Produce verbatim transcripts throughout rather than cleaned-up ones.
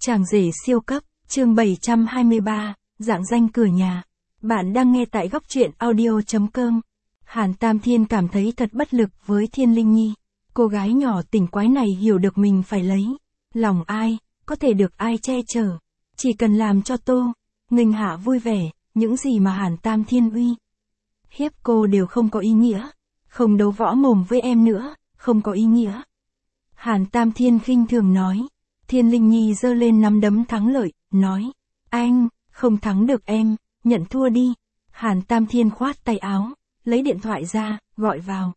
Chàng rể siêu cấp, chương bảy trăm hai mươi ba, dạng danh cửa nhà. Bạn đang nghe tại góc truyện audio chấm com. Hàn Tam Thiên cảm thấy thật bất lực với Thiên Linh Nhi. Cô gái nhỏ tỉnh quái này hiểu được mình phải lấy lòng ai, có thể được ai che chở. Chỉ cần làm cho Tô Nghênh Hạ vui vẻ, những gì mà Hàn Tam Thiên uy hiếp cô đều không có ý nghĩa. Không đấu võ mồm với em nữa, không có ý nghĩa. Hàn Tam Thiên khinh thường nói. Thiên Linh Nhi giơ lên nắm đấm thắng lợi, nói. Anh, không thắng được em, nhận thua đi. Hàn Tam Thiên khoát tay áo, lấy điện thoại ra, gọi vào.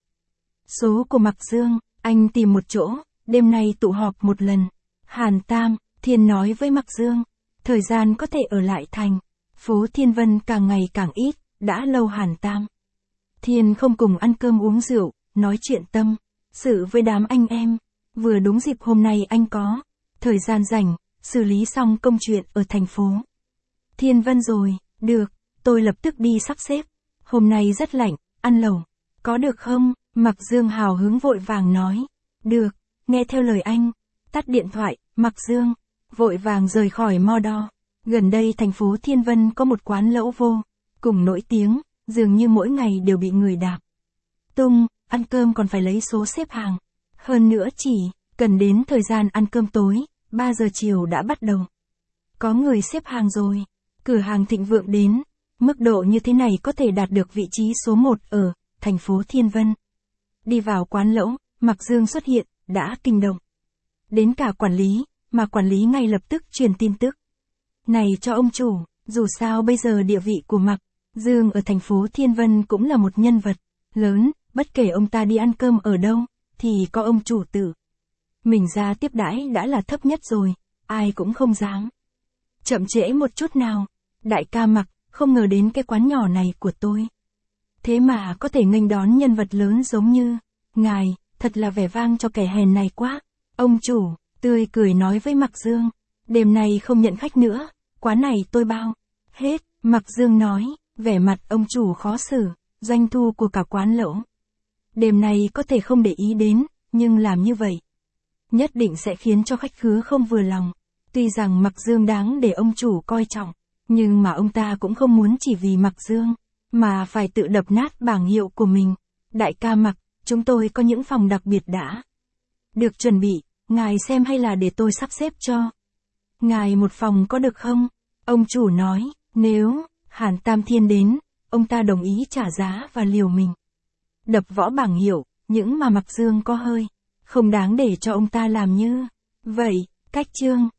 Số của Mạc Dương, anh tìm một chỗ, đêm nay tụ họp một lần. Hàn Tam Thiên nói với Mạc Dương, thời gian có thể ở lại thành phố Thiên Vân càng ngày càng ít, đã lâu Hàn Tam Thiên không cùng ăn cơm uống rượu, nói chuyện tâm sự với đám anh em. Vừa đúng dịp hôm nay anh có thời gian rảnh, xử lý xong công chuyện ở thành phố Thiên Vân rồi. Được, tôi lập tức đi sắp xếp. Hôm nay rất lạnh, ăn lẩu, có được không? Mạc Dương hào hứng vội vàng nói. Được, nghe theo lời anh. Tắt điện thoại, Mạc Dương vội vàng rời khỏi Mordor. Gần đây thành phố Thiên Vân có một quán lẩu vô cùng nổi tiếng, dường như mỗi ngày đều bị người đạp tung, ăn cơm còn phải lấy số xếp hàng. Hơn nữa chỉ cần đến thời gian ăn cơm tối, ba giờ chiều đã bắt đầu có người xếp hàng rồi. Cửa hàng thịnh vượng đến mức độ như thế này có thể đạt được vị trí số một ở thành phố Thiên Vân. Đi vào quán lẩu, Mạc Dương xuất hiện, đã kinh động đến cả quản lý, mà quản lý ngay lập tức truyền tin tức này cho ông chủ. Dù sao bây giờ địa vị của Mạc Dương ở thành phố Thiên Vân cũng là một nhân vật lớn, bất kể ông ta đi ăn cơm ở đâu, thì có ông chủ tự mình ra tiếp đãi đã là thấp nhất rồi, ai cũng không dám chậm trễ một chút nào. Đại ca Mạc, không ngờ đến cái quán nhỏ này của tôi thế mà có thể nghênh đón nhân vật lớn giống như ngài, thật là vẻ vang cho kẻ hèn này quá. Ông chủ tươi cười nói với Mạc Dương, đêm nay không nhận khách nữa, quán này tôi bao hết. Mạc Dương nói, vẻ mặt ông chủ khó xử, doanh thu của cả quán lẩu đêm nay có thể không để ý đến, nhưng làm như vậy nhất định sẽ khiến cho khách khứa không vừa lòng. Tuy rằng Mạc Dương đáng để ông chủ coi trọng, nhưng mà ông ta cũng không muốn chỉ vì Mạc Dương mà phải tự đập nát bảng hiệu của mình. Đại ca Mạc, chúng tôi có những phòng đặc biệt đã được chuẩn bị, ngài xem hay là để tôi sắp xếp cho ngài một phòng có được không? Ông chủ nói. Nếu Hàn Tam Thiên đến, ông ta đồng ý trả giá và liều mình đập võ bảng hiệu, những mà Mạc Dương có hơi không đáng để cho ông ta làm như vậy. Cách chương